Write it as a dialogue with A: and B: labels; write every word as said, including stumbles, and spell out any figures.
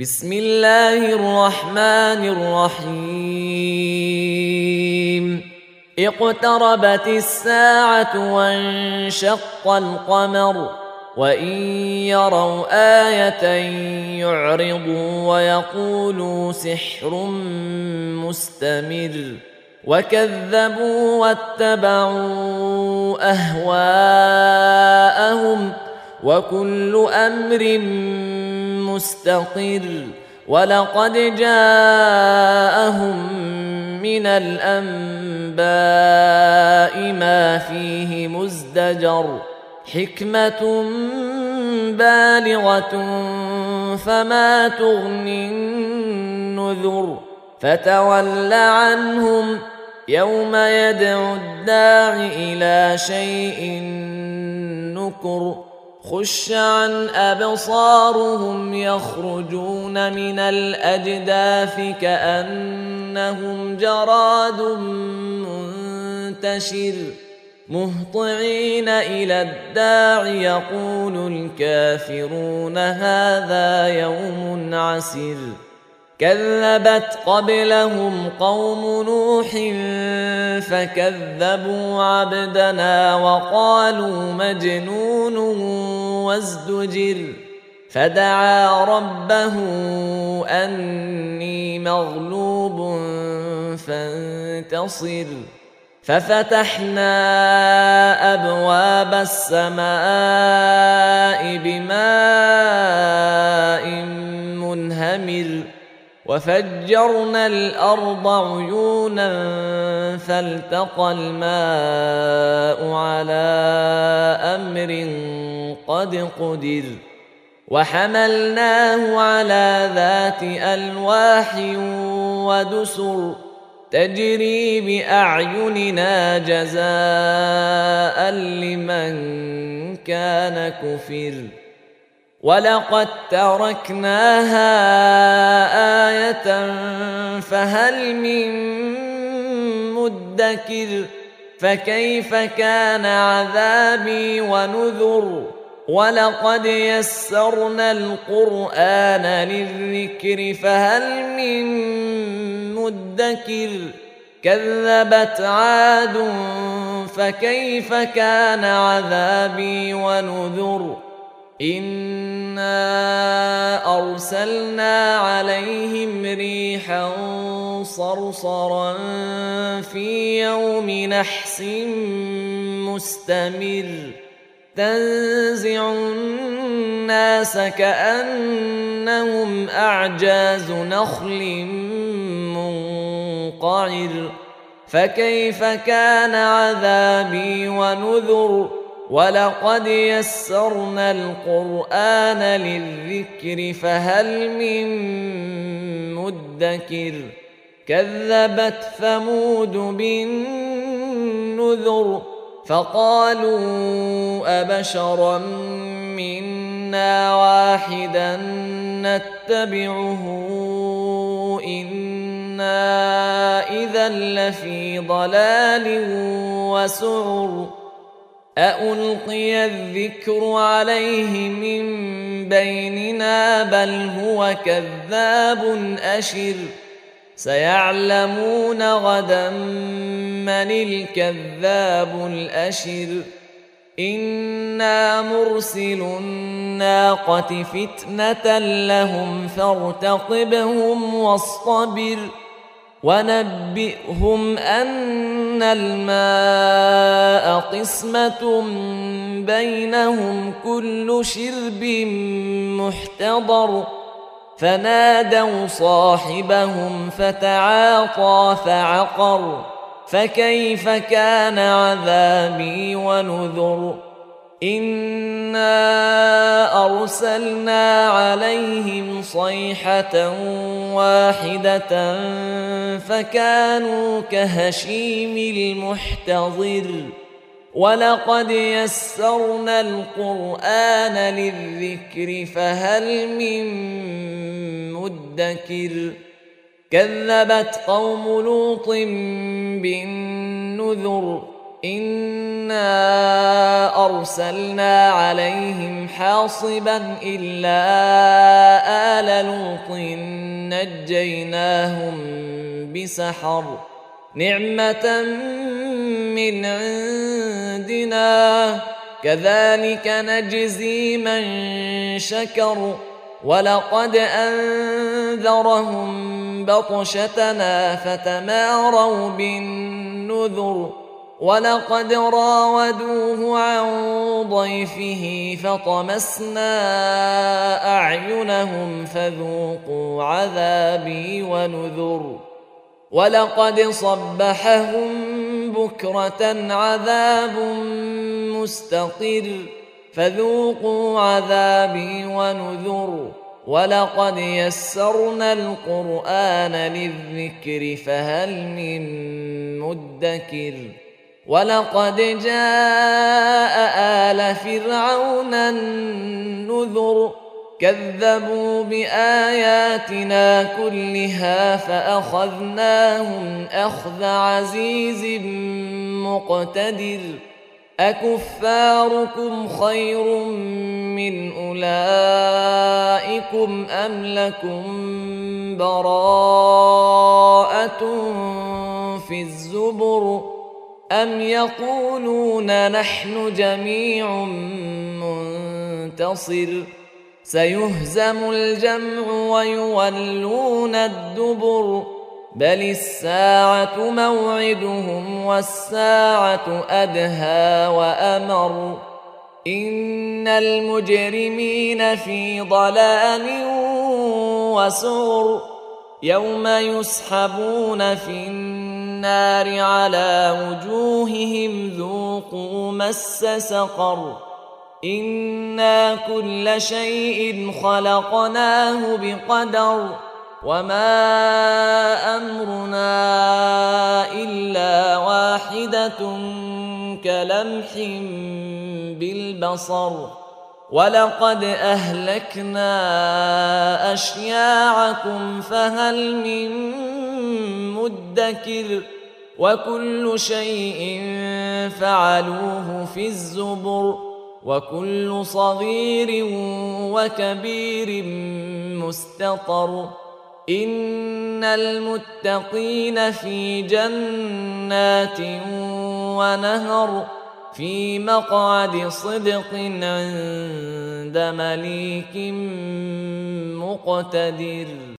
A: بسم الله الرحمن الرحيم اقتربت الساعة وانشق القمر وإن يروا آية يعرضوا ويقولوا سحر مستمر وكذبوا واتبعوا أهواءهم وكل أمر مستقر ولقد جاءهم من الأنباء ما فيه مزدجر حكمة بالغة فما تغني النذر فتول عنهم يوم يدعو الداع إلى شيء نكر خش عن أبصارهم يخرجون من الأجداث كأنهم جراد منتشر مهطعين إلى الداع يقول الكافرون هذا يوم عسر كذبت قبلهم قوم نوح فكذبوا عبدنا وقالوا مجنون وازدجر فدعا ربه أني مغلوب فانتصر ففتحنا أبواب السماء بماء منهمر وفجرنا الأرض عيونا فالتقى الماء على أمر قد قدر وحملناه على ذات ألواح ودسر تجري بأعيننا جزاء لمن كان كفر ولقد تركناها آية فهل من مدكر فكيف كان عذابي ونذر ولقد يسرنا القرآن للذكر فهل من مدكر كذبت عاد فكيف كان عذابي ونذر إنا أرسلنا عليهم ريحا صرصرا في يوم نحس مستمر تنزع الناس كأنهم أعجاز نخل منقعر فكيف كان عذابي ونذر ولقد يسرنا القرآن للذكر فهل من مدكر كذبت ثمود بالنذر فقالوا أبشرا منا واحدا نتبعه إنا إذا لفي ضلال وسعر أألقي الذكر عليه من بيننا بل هو كذاب أشر سيعلمون غدا من الكذاب الأشر إنا مرسل الناقة فتنة لهم فارتقبهم واصطبر ونبئهم أن الماء قسمة بينهم كل شرب محتضر فنادوا صاحبهم فتعاطى فعقر فكيف كان عذابي ونذر إنا أرسلنا عليهم صيحة واحدة فكانوا كهشيم المحتضر ولقد يسرنا القرآن للذكر فهل من مدكر كذبت قوم لوط بالنذر إنا أرسلنا عليهم حاصبا إلا آل لوط نجيناهم بسحر نعمة من عندنا كذلك نجزي من شكر ولقد أنذرهم بطشتنا فتماروا بالنذر ولقد راودوه عن ضيفه فطمسنا أعينهم فذوقوا عذابي ونذر ولقد صبحهم بكرة عذاب مستقر فذوقوا عذابي ونذر ولقد يسرنا القرآن للذكر فهل من مدكر ولقد جاء آل فرعون النذر كذبوا بآياتنا كلها فأخذناهم أخذ عزيز مقتدر أكفاركم خير من أولئكم أم لكم براءة في الزبر أم يقولون نحن جميع منتصر سيهزم الجمع ويولون الدبر بل الساعة موعدهم والساعة أدهى وأمر إن المجرمين في ضلال وسعر يوم يسحبون في النار على وجوههم ذوقوا مس سقر إنا كل شيء خلقناه بقدر وما أمرنا إلا واحدة كلمح بالبصر ولقد أهلكنا أشياعكم فهل من مدكر وكل شيء فعلوه في الزبر وكل صغير وكبير مستطر إن المتقين في جنات ونهر في مقعد صدق عند مليك مقتدر.